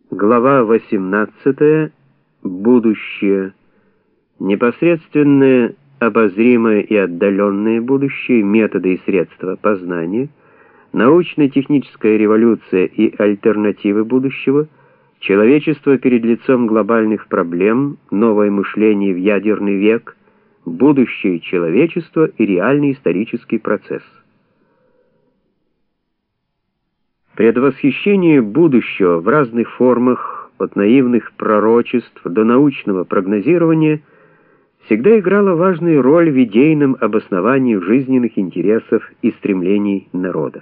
Глава 18. Будущее. Непосредственное, обозримое и отдаленное будущее, методы и средства познания, научно-техническая революция и альтернативы будущего, человечество перед лицом глобальных проблем, новое мышление в ядерный век, будущее человечества и реальный исторический процесс. Предвосхищение будущего в разных формах, от наивных пророчеств до научного прогнозирования, всегда играло важную роль в идейном обосновании жизненных интересов и стремлений народов.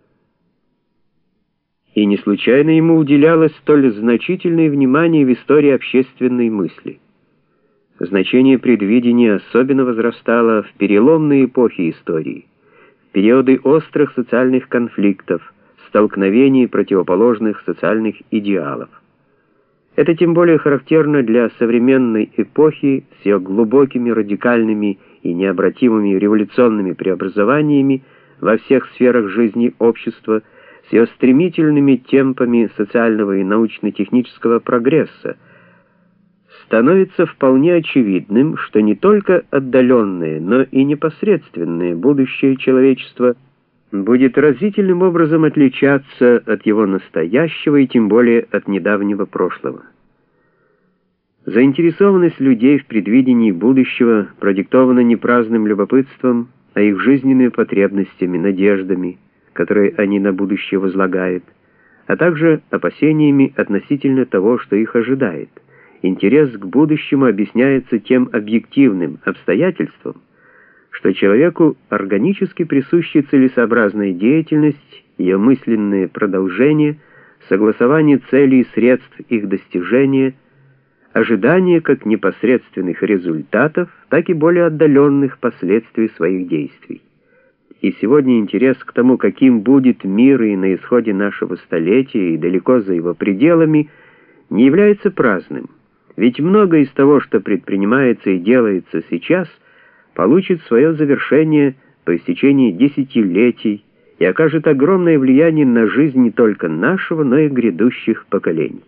И не случайно ему уделялось столь значительное внимание в истории общественной мысли. Значение предвидения особенно возрастало в переломные эпохи истории, в периоды острых социальных конфликтов, столкновений противоположных социальных идеалов. Это тем более характерно для современной эпохи с ее глубокими, радикальными и необратимыми революционными преобразованиями во всех сферах жизни общества, с ее стремительными темпами социального и научно-технического прогресса. Становится вполне очевидным, что не только отдаленное, но и непосредственное будущее человечества будет разительным образом отличаться от его настоящего и тем более от недавнего прошлого. Заинтересованность людей в предвидении будущего продиктована не праздным любопытством, а их жизненными потребностями, надеждами, которые они на будущее возлагают, а также опасениями относительно того, что их ожидает. Интерес к будущему объясняется тем объективным обстоятельством, что человеку органически присуща целесообразная деятельность, ее мысленное продолжение, согласование целей и средств их достижения, ожидание как непосредственных результатов, так и более отдаленных последствий своих действий. И сегодня интерес к тому, каким будет мир и на исходе нашего столетия, и далеко за его пределами, не является праздным, ведь многое из того, что предпринимается и делается сейчас, получит свое завершение по истечении десятилетий и окажет огромное влияние на жизнь не только нашего, но и грядущих поколений.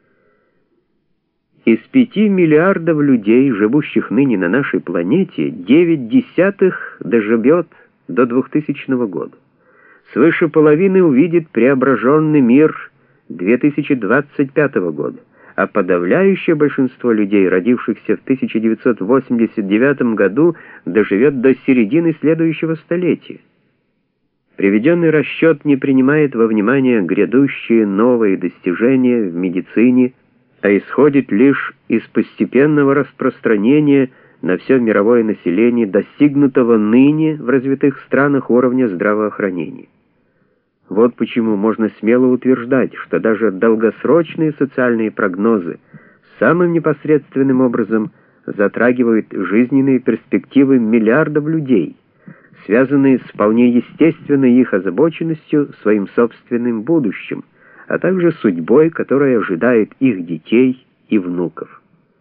Из 5 миллиардов людей, живущих ныне на нашей планете, 9/10 доживет до 2000 года. Свыше половины увидит преображенный мир 2025 года. А подавляющее большинство людей, родившихся в 1989 году, доживет до середины следующего столетия. Приведенный расчет не принимает во внимание грядущие новые достижения в медицине, а исходит лишь из постепенного распространения на все мировое население достигнутого ныне в развитых странах уровня здравоохранения. Вот почему можно смело утверждать, что даже долгосрочные социальные прогнозы самым непосредственным образом затрагивают жизненные перспективы миллиардов людей, связанные с вполне естественной их озабоченностью своим собственным будущим, а также судьбой, которая ожидает их детей и внуков.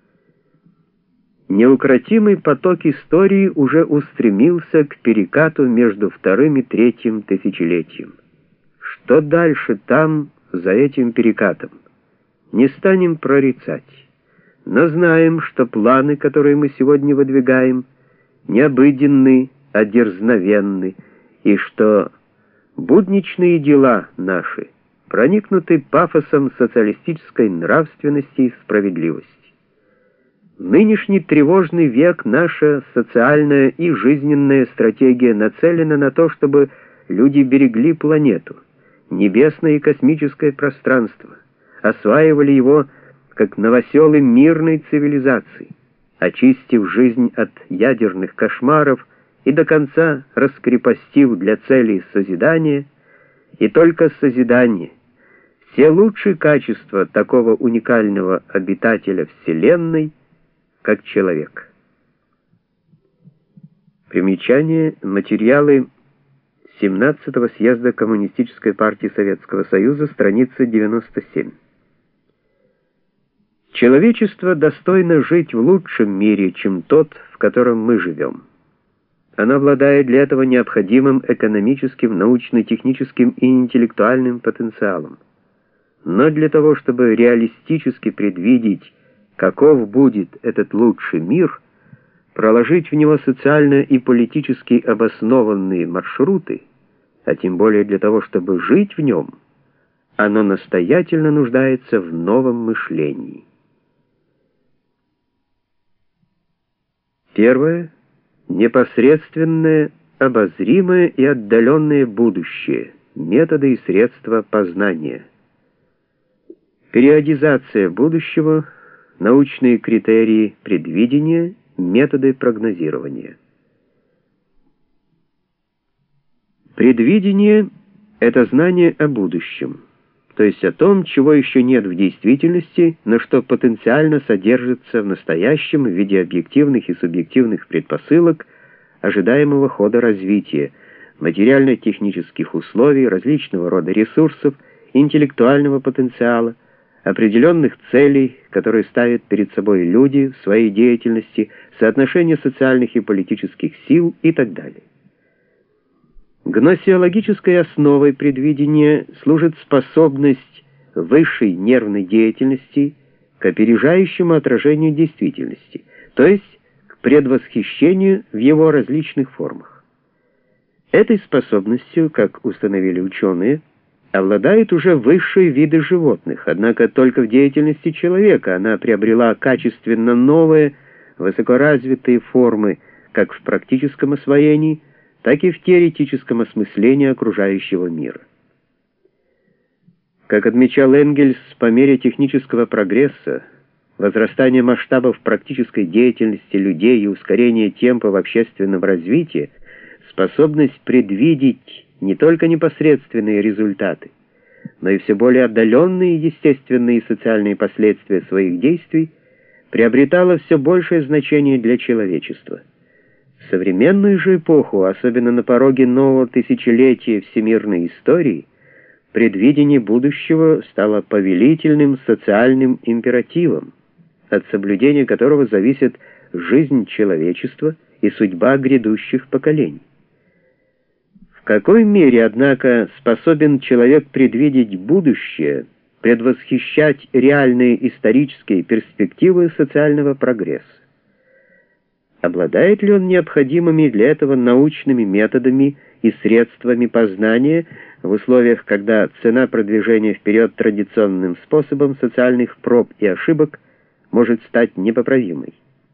Неукротимый поток истории уже устремился к перекату между вторым и третьим тысячелетием. Что дальше там, за этим перекатом? Не станем прорицать, но знаем, что планы, которые мы сегодня выдвигаем, не обыденны, а дерзновенны, и что будничные дела наши проникнуты пафосом социалистической нравственности и справедливости. В нынешний тревожный век наша социальная и жизненная стратегия нацелена на то, чтобы люди берегли планету, небесное и космическое пространство, осваивали его как новоселы мирной цивилизации, очистив жизнь от ядерных кошмаров и до конца раскрепостив для целей созидания, и только созидание, все лучшие качества такого уникального обитателя Вселенной, как человек. Примечание. Материалы 17-го съезда Коммунистической партии Советского Союза, страница 97. Человечество достойно жить в лучшем мире, чем тот, в котором мы живем. Оно обладает для этого необходимым экономическим, научно-техническим и интеллектуальным потенциалом. Но для того, чтобы реалистически предвидеть, каков будет этот лучший мир, проложить в него социально и политически обоснованные маршруты, а тем более для того, чтобы жить в нем, оно настоятельно нуждается в новом мышлении. Первое. Непосредственное, обозримое и отдаленное будущее, методы и средства познания. Периодизация будущего, научные критерии предвидения, методы прогнозирования. Предвидение — это знание о будущем, то есть о том, чего еще нет в действительности, но что потенциально содержится в настоящем в виде объективных и субъективных предпосылок ожидаемого хода развития, материально-технических условий, различного рода ресурсов, интеллектуального потенциала, определенных целей, которые ставят перед собой люди в своей деятельности, соотношения социальных и политических сил и так далее. Гносеологической основой предвидения служит способность высшей нервной деятельности к опережающему отражению действительности, то есть к предвосхищению в его различных формах. Этой способностью, как установили ученые, обладают уже высшие виды животных, однако только в деятельности человека она приобрела качественно новые, высокоразвитые формы как в практическом освоении, так и в теоретическом осмыслении окружающего мира. Как отмечал Энгельс, по мере технического прогресса, возрастания масштабов практической деятельности людей и ускорения темпов общественного развития, способность предвидеть не только непосредственные результаты, но и все более отдаленные естественные и социальные последствия своих действий приобретала все большее значение для человечества. В современную же эпоху, особенно на пороге нового тысячелетия всемирной истории, предвидение будущего стало повелительным социальным императивом, от соблюдения которого зависит жизнь человечества и судьба грядущих поколений. В какой мере, однако, способен человек предвидеть будущее, предвосхищать реальные исторические перспективы социального прогресса? Обладает ли он необходимыми для этого научными методами и средствами познания в условиях, когда цена продвижения вперед традиционным способом социальных проб и ошибок может стать непоправимой?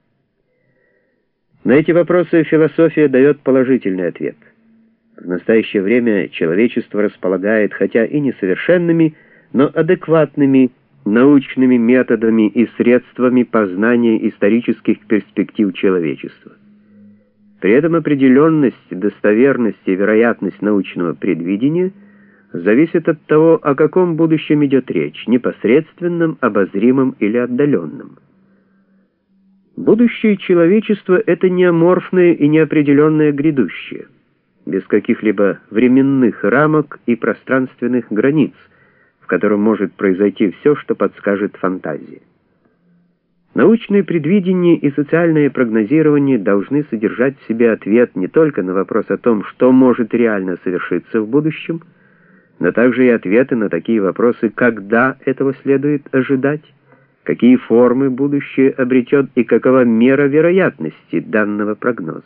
На эти вопросы философия дает положительный ответ. В настоящее время человечество располагает, хотя и несовершенными, но адекватными научными методами и средствами познания исторических перспектив человечества. При этом определенность, достоверность и вероятность научного предвидения зависит от того, о каком будущем идет речь, непосредственном, обозримом или отдаленном. Будущее человечества — это не аморфное и неопределенное грядущее, без каких-либо временных рамок и пространственных границ, в котором может произойти все, что подскажет фантазия. Научное предвидение и социальное прогнозирование должны содержать в себе ответ не только на вопрос о том, что может реально совершиться в будущем, но также и ответы на такие вопросы, когда этого следует ожидать, какие формы будущее обретет и какова мера вероятности данного прогноза.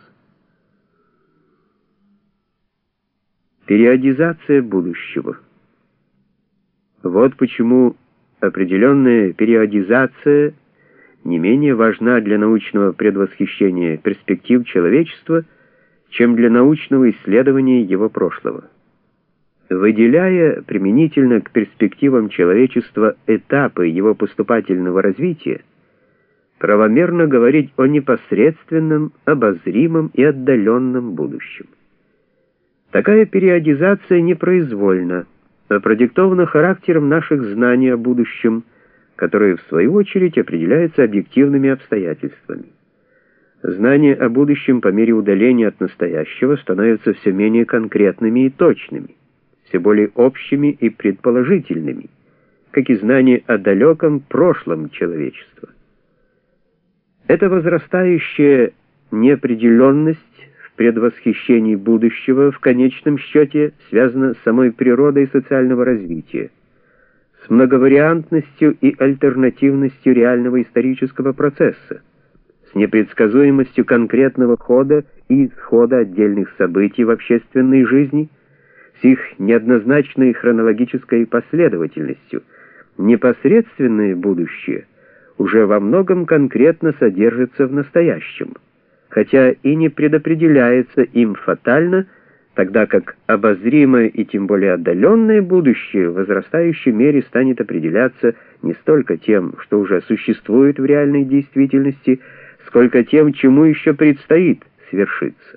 Периодизация будущего. Вот почему определенная периодизация не менее важна для научного предвосхищения перспектив человечества, чем для научного исследования его прошлого. Выделяя применительно к перспективам человечества этапы его поступательного развития, правомерно говорить о непосредственном, обозримом и отдаленном будущем. Такая периодизация непроизвольна, а продиктована характером наших знаний о будущем, которые в свою очередь определяются объективными обстоятельствами. Знания о будущем по мере удаления от настоящего становятся все менее конкретными и точными, все более общими и предположительными, как и знания о далеком прошлом человечества. Эта возрастающая неопределенность в предвосхищении будущего в конечном счете связана с самой природой социального развития, с многовариантностью и альтернативностью реального исторического процесса, с непредсказуемостью конкретного хода и исхода отдельных событий в общественной жизни, с их неоднозначной хронологической последовательностью. Непосредственное будущее уже во многом конкретно содержится в настоящем, хотя и не предопределяется им фатально, тогда как обозримое и тем более отдаленное будущее в возрастающей мере станет определяться не столько тем, что уже существует в реальной действительности, сколько тем, чему еще предстоит свершиться.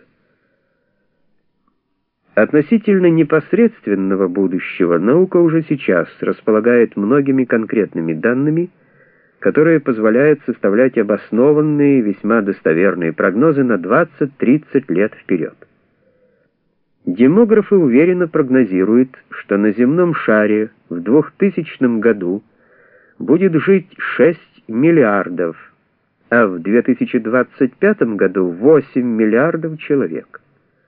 Относительно непосредственного будущего наука уже сейчас располагает многими конкретными данными, которые позволяют составлять обоснованные, весьма достоверные прогнозы на 20-30 лет вперед. Демографы уверенно прогнозируют, что на земном шаре в 2000 году будет жить 6 миллиардов, а в 2025 году 8 миллиардов человек.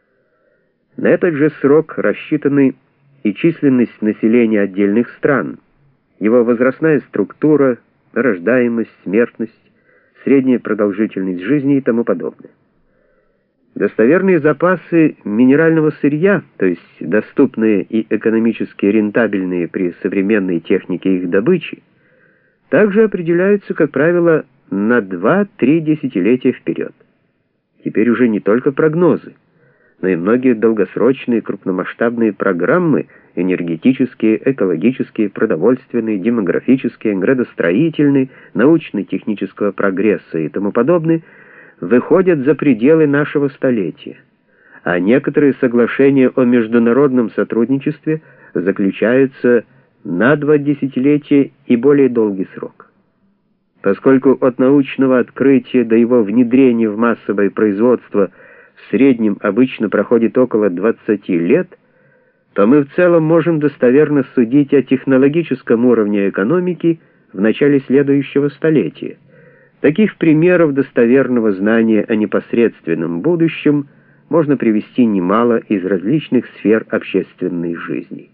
На этот же срок рассчитаны и численность населения отдельных стран, его возрастная структура, рождаемость, смертность, средняя продолжительность жизни и тому подобное. Достоверные запасы минерального сырья, то есть доступные и экономически рентабельные при современной технике их добычи, также определяются, как правило, на 2-3 десятилетия вперед. Теперь уже не только прогнозы, но и многие долгосрочные крупномасштабные программы энергетические, экологические, продовольственные, демографические, градостроительные, научно-технического прогресса и тому подобное выходят за пределы нашего столетия, а некоторые соглашения о международном сотрудничестве заключаются на 2 десятилетия и более долгий срок. Поскольку от научного открытия до его внедрения в массовое производство в среднем обычно проходит около 20 лет, то мы в целом можем достоверно судить о технологическом уровне экономики в начале следующего столетия. Таких примеров достоверного знания о непосредственном будущем можно привести немало из различных сфер общественной жизни.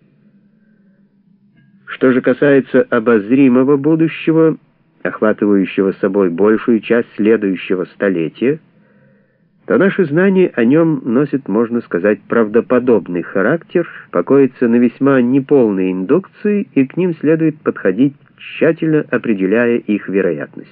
Что же касается обозримого будущего, охватывающего собой большую часть следующего столетия, то наши знания о нем носят, можно сказать, правдоподобный характер, покоятся на весьма неполной индукции, и к ним следует подходить, тщательно определяя их вероятность.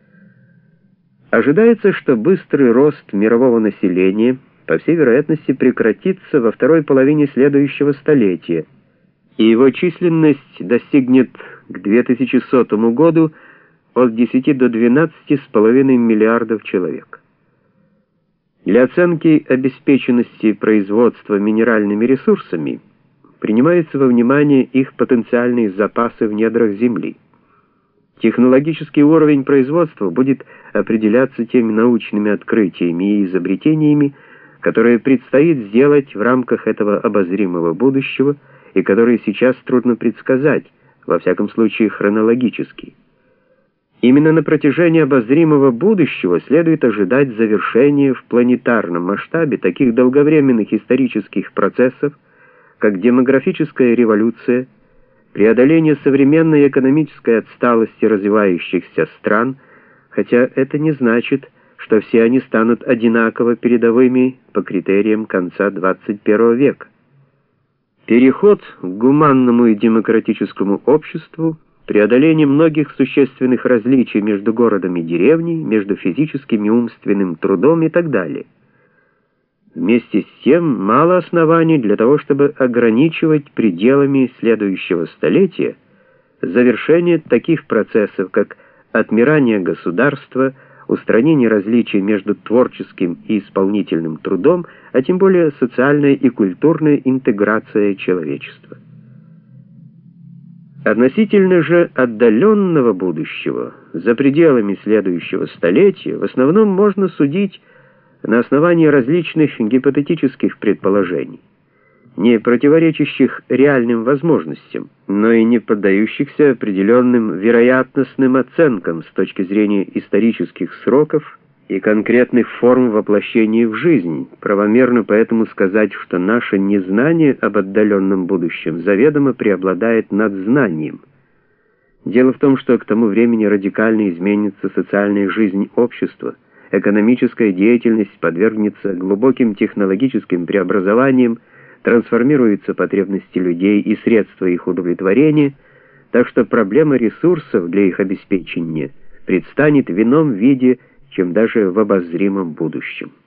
Ожидается, что быстрый рост мирового населения, по всей вероятности, прекратится во второй половине следующего столетия, и его численность достигнет к 2100 году от 10 до 12,5 миллиардов человек. Для оценки обеспеченности производства минеральными ресурсами принимаются во внимание их потенциальные запасы в недрах Земли. Технологический уровень производства будет определяться теми научными открытиями и изобретениями, которые предстоит сделать в рамках этого обозримого будущего и которые сейчас трудно предсказать, во всяком случае хронологически. Именно на протяжении обозримого будущего следует ожидать завершения в планетарном масштабе таких долговременных исторических процессов, как демографическая революция, преодоление современной экономической отсталости развивающихся стран, хотя это не значит, что все они станут одинаково передовыми по критериям конца 21 века. Переход к гуманному и демократическому обществу, преодоление многих существенных различий между городом и деревней, между физическим и умственным трудом и так далее. Вместе с тем, мало оснований для того, чтобы ограничивать пределами следующего столетия завершение таких процессов, как отмирание государства, устранение различий между творческим и исполнительным трудом, а тем более социальная и культурная интеграция человечества. Относительно же отдаленного будущего, за пределами следующего столетия, в основном можно судить на основании различных гипотетических предположений, не противоречащих реальным возможностям, но и не поддающихся определенным вероятностным оценкам с точки зрения исторических сроков и конкретных форм воплощения в жизнь. Правомерно поэтому сказать, что наше незнание об отдаленном будущем заведомо преобладает над знанием, Дело в том, что к тому времени радикально изменится социальная жизнь общества, экономическая деятельность подвергнется глубоким технологическим преобразованиям, трансформируются потребности людей и средства их удовлетворения, так что проблема ресурсов для их обеспечения предстанет в ином виде, чем даже в обозримом будущем.